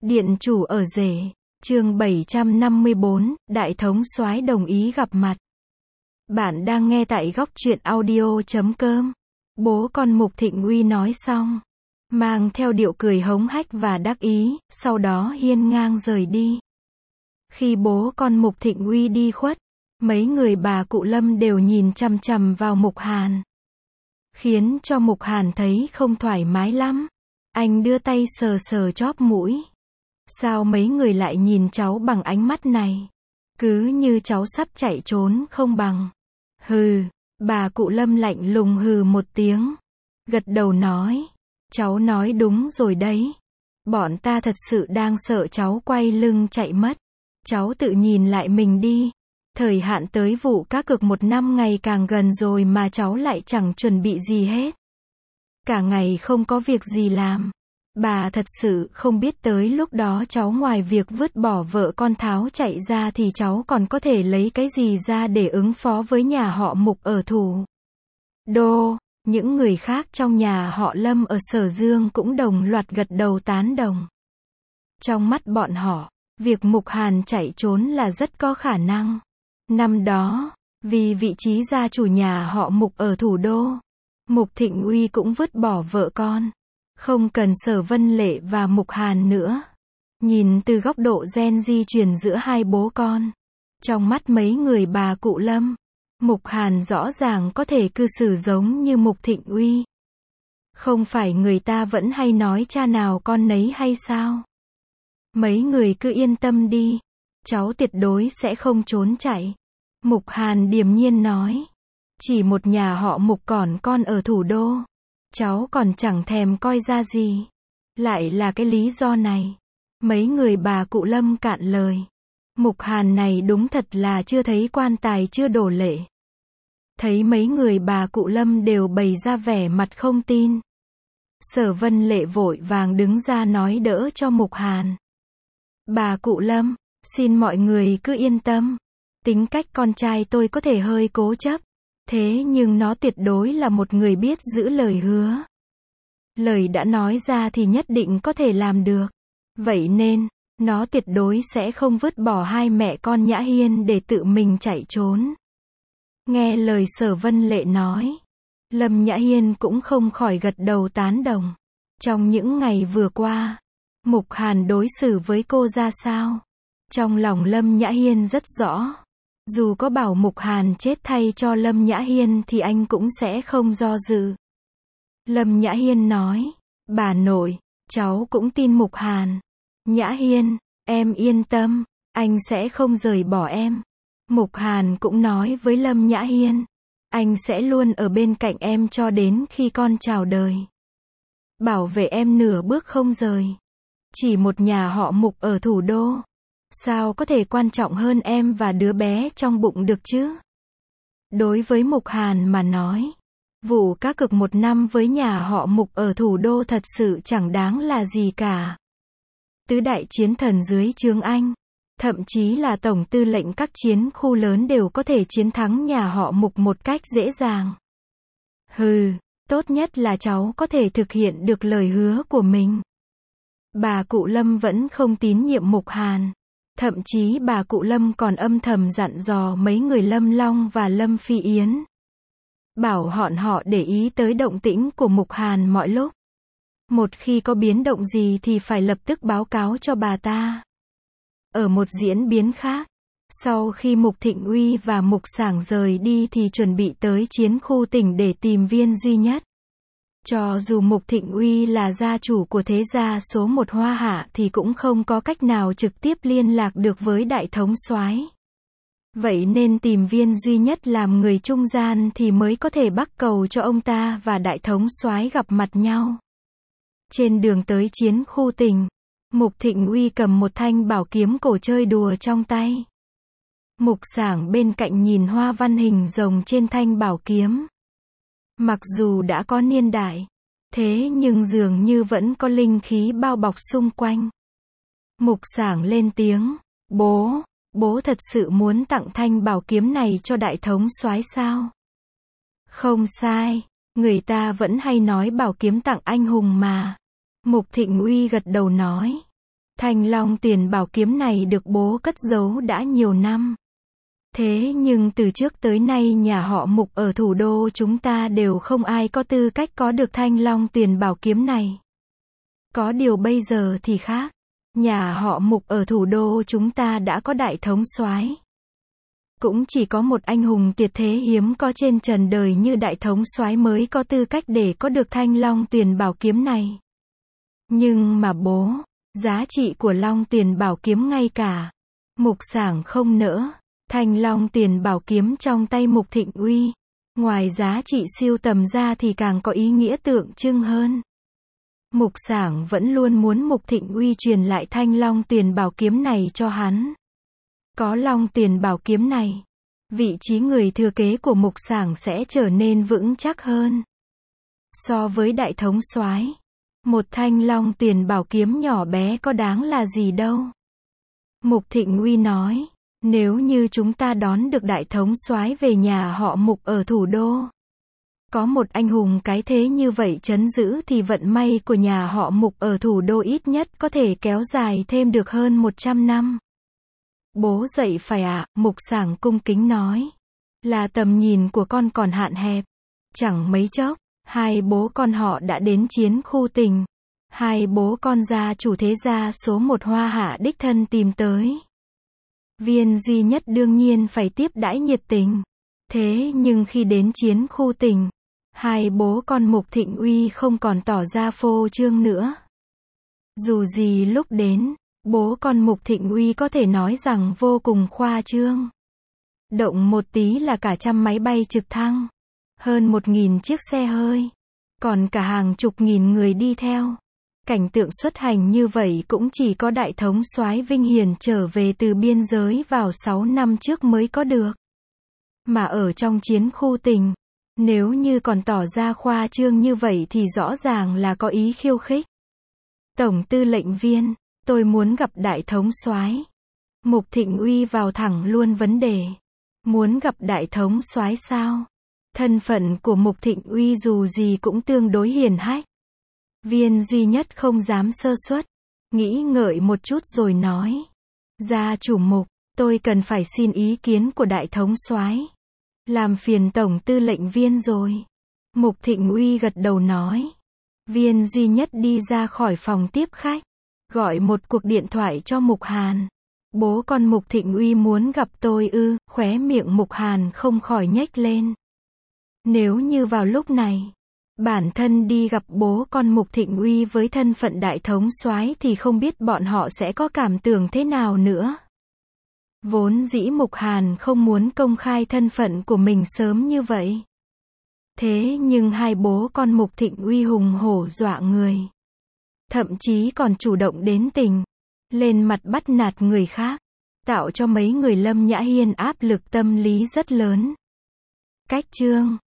Điện chủ ở rể, chương 754, Đại thống soái đồng ý gặp mặt. Bạn đang nghe tại góc truyện audio.com. Bố con Mục Thịnh Uy nói xong, mang theo điệu cười hống hách và đắc ý, sau đó hiên ngang rời đi. Khi bố con Mục Thịnh Uy đi khuất, mấy người bà cụ Lâm đều nhìn chằm chằm vào Mục Hàn. Khiến cho Mục Hàn thấy không thoải mái lắm. Anh đưa tay sờ sờ chóp mũi. Sao mấy người lại nhìn cháu bằng ánh mắt này? Cứ như cháu sắp chạy trốn không bằng. Hừ, bà cụ Lâm lạnh lùng hừ một tiếng. Gật đầu nói, cháu nói đúng rồi đấy. Bọn ta thật sự đang sợ cháu quay lưng chạy mất. Cháu tự nhìn lại mình đi. Thời hạn tới vụ cá cược 1 năm ngày càng gần rồi mà cháu lại chẳng chuẩn bị gì hết. Cả ngày không có việc gì làm. Bà thật sự không biết tới lúc đó cháu ngoài việc vứt bỏ vợ con tháo chạy ra thì cháu còn có thể lấy cái gì ra để ứng phó với nhà họ Mục ở thủ đô. Những người khác trong nhà họ Lâm ở Sở Dương cũng đồng loạt gật đầu tán đồng. Trong mắt bọn họ, việc Mục Hàn chạy trốn là rất có khả năng. Năm đó, vì vị trí gia chủ nhà họ Mục ở thủ đô, Mục Thịnh Uy cũng vứt bỏ vợ con. Không cần Sở Vân Lệ và Mục Hàn nữa. Nhìn từ góc độ gen di truyền giữa hai bố con, trong mắt mấy người bà cụ Lâm, Mục Hàn rõ ràng có thể cư xử giống như Mục Thịnh Uy. Không phải người ta vẫn hay nói cha nào con nấy hay sao? Mấy người cứ yên tâm đi, cháu tuyệt đối sẽ không trốn chạy. Mục Hàn điềm nhiên nói. Chỉ một nhà họ Mục còn con ở thủ đô. Cháu còn chẳng thèm coi ra gì. Lại là cái lý do này. Mấy người bà cụ Lâm cạn lời. Mục Hàn này đúng thật là chưa thấy quan tài chưa đổ lệ. Thấy mấy người bà cụ Lâm đều bày ra vẻ mặt không tin. Sở Vân Lệ vội vàng đứng ra nói đỡ cho Mục Hàn. Bà cụ Lâm, xin mọi người cứ yên tâm. Tính cách con trai tôi có thể hơi cố chấp. Thế nhưng nó tuyệt đối là một người biết giữ lời hứa. Lời đã nói ra thì nhất định có thể làm được. Vậy nên, nó tuyệt đối sẽ không vứt bỏ hai mẹ con Nhã Hiên để tự mình chạy trốn. Nghe lời Sở Vân Lệ nói, Lâm Nhã Hiên cũng không khỏi gật đầu tán đồng. Trong những ngày vừa qua, Mục Hàn đối xử với cô ra sao? Trong lòng Lâm Nhã Hiên rất rõ. Dù có bảo Mục Hàn chết thay cho Lâm Nhã Hiên thì anh cũng sẽ không do dự. Lâm Nhã Hiên nói, bà nội, cháu cũng tin Mục Hàn. Nhã Hiên, em yên tâm, anh sẽ không rời bỏ em. Mục Hàn cũng nói với Lâm Nhã Hiên, anh sẽ luôn ở bên cạnh em cho đến khi con chào đời. Bảo vệ em nửa bước không rời. Chỉ một nhà họ Mục ở thủ đô. Sao có thể quan trọng hơn em và đứa bé trong bụng được chứ? Đối với Mục Hàn mà nói, vụ cá cược 1 năm với nhà họ Mục ở thủ đô thật sự chẳng đáng là gì cả. Tứ đại chiến thần dưới trướng anh, thậm chí là tổng tư lệnh các chiến khu lớn đều có thể chiến thắng nhà họ Mục một cách dễ dàng. Hừ, tốt nhất là cháu có thể thực hiện được lời hứa của mình. Bà cụ Lâm vẫn không tín nhiệm Mục Hàn. Thậm chí bà cụ Lâm còn âm thầm dặn dò mấy người Lâm Long và Lâm Phi Yến. Bảo họ để ý tới động tĩnh của Mục Hàn mọi lúc. Một khi có biến động gì thì phải lập tức báo cáo cho bà ta. Ở một diễn biến khác, sau khi Mục Thịnh Uy và Mục Sảng rời đi thì chuẩn bị tới chiến khu tỉnh để tìm Viên Duy Nhất. Cho dù Mục Thịnh Uy là gia chủ của thế gia số 1 Hoa Hạ thì cũng không có cách nào trực tiếp liên lạc được với Đại thống soái. Vậy nên tìm Viên Duy Nhất làm người trung gian thì mới có thể bắc cầu cho ông ta và Đại thống soái gặp mặt nhau. Trên đường tới chiến khu tỉnh, Mục Thịnh Uy cầm một thanh bảo kiếm cổ chơi đùa trong tay. Mục Sảng bên cạnh nhìn hoa văn hình rồng trên thanh bảo kiếm. Mặc dù đã có niên đại, thế nhưng dường như vẫn có linh khí bao bọc xung quanh. Mục Sảng lên tiếng, bố thật sự muốn tặng thanh bảo kiếm này cho Đại thống soái sao? Không sai, người ta vẫn hay nói bảo kiếm tặng anh hùng mà. Mục Thịnh Uy gật đầu nói, Thanh long tiền bảo kiếm này được bố cất giấu đã nhiều năm. Thế nhưng từ trước tới nay nhà họ Mục ở thủ đô chúng ta đều không ai có tư cách có được thanh long tiền bảo kiếm này. Có điều bây giờ thì khác. Nhà họ Mục ở thủ đô chúng ta đã có đại thống soái. Cũng chỉ có một anh hùng tuyệt thế hiếm có trên trần đời như đại thống soái mới có tư cách để có được thanh long tiền bảo kiếm này. Nhưng mà bố, giá trị của long tiền bảo kiếm ngay cả Mục Sảng không nỡ. Thanh long tiền bảo kiếm trong tay Mục Thịnh Uy, ngoài giá trị sưu tầm ra thì càng có ý nghĩa tượng trưng hơn. Mục Sảng vẫn luôn muốn Mục Thịnh Uy truyền lại thanh long tiền bảo kiếm này cho hắn. Có long tiền bảo kiếm này, vị trí người thừa kế của Mục Sảng sẽ trở nên vững chắc hơn. So với đại thống soái, một thanh long tiền bảo kiếm nhỏ bé có đáng là gì đâu. Mục Thịnh Uy nói, nếu như chúng ta đón được đại thống soái về nhà họ Mục ở thủ đô, có một anh hùng cái thế như vậy trấn giữ thì vận may của nhà họ Mục ở thủ đô ít nhất có thể kéo dài thêm được hơn 100 năm. Bố dậy phải ạ, Mục Sảng cung kính nói. Là tầm nhìn của con còn hạn hẹp. Chẳng mấy chốc, hai bố con họ đã đến chiến khu tỉnh. Hai bố con gia chủ thế gia số 1 Hoa Hạ đích thân tìm tới. Viên duy nhất đương nhiên phải tiếp đãi nhiệt tình. Thế nhưng khi đến chiến khu tỉnh, hai bố con Mục Thịnh Uy không còn tỏ ra phô trương nữa. Dù gì lúc đến, bố con Mục Thịnh Uy có thể nói rằng vô cùng khoa trương. Động một tí là cả trăm máy bay trực thăng, hơn 1.000 chiếc xe hơi, còn cả hàng chục nghìn người đi theo. Cảnh tượng xuất hành như vậy cũng chỉ có đại thống soái Vinh Hiển trở về từ biên giới vào 6 năm trước mới có được. Mà ở trong chiến khu tỉnh, nếu như còn tỏ ra khoa trương như vậy thì rõ ràng là có ý khiêu khích. Tổng tư lệnh viên, tôi muốn gặp đại thống soái. Mục Thịnh Uy vào thẳng luôn vấn đề. Muốn gặp đại thống soái sao? Thân phận của Mục Thịnh Uy dù gì cũng tương đối hiển hách. Viên duy nhất không dám sơ suất, nghĩ ngợi một chút rồi nói. Gia chủ Mục, tôi cần phải xin ý kiến của đại thống soái. Làm phiền tổng tư lệnh viên rồi. Mục Thịnh Uy gật đầu nói. Viên duy nhất đi ra khỏi phòng tiếp khách, gọi một cuộc điện thoại cho Mục Hàn. Bố con Mục Thịnh Uy muốn gặp tôi ư? Khóe miệng Mục Hàn không khỏi nhếch lên. Nếu như vào lúc này, bản thân đi gặp bố con Mục Thịnh Uy với thân phận đại thống soái thì không biết bọn họ sẽ có cảm tưởng thế nào nữa. Vốn dĩ Mục Hàn không muốn công khai thân phận của mình sớm như vậy. Thế nhưng hai bố con Mục Thịnh Uy hùng hổ dọa người. Thậm chí còn chủ động đến tình, lên mặt bắt nạt người khác, tạo cho mấy người Lâm Nhã Hiên áp lực tâm lý rất lớn. Cách chương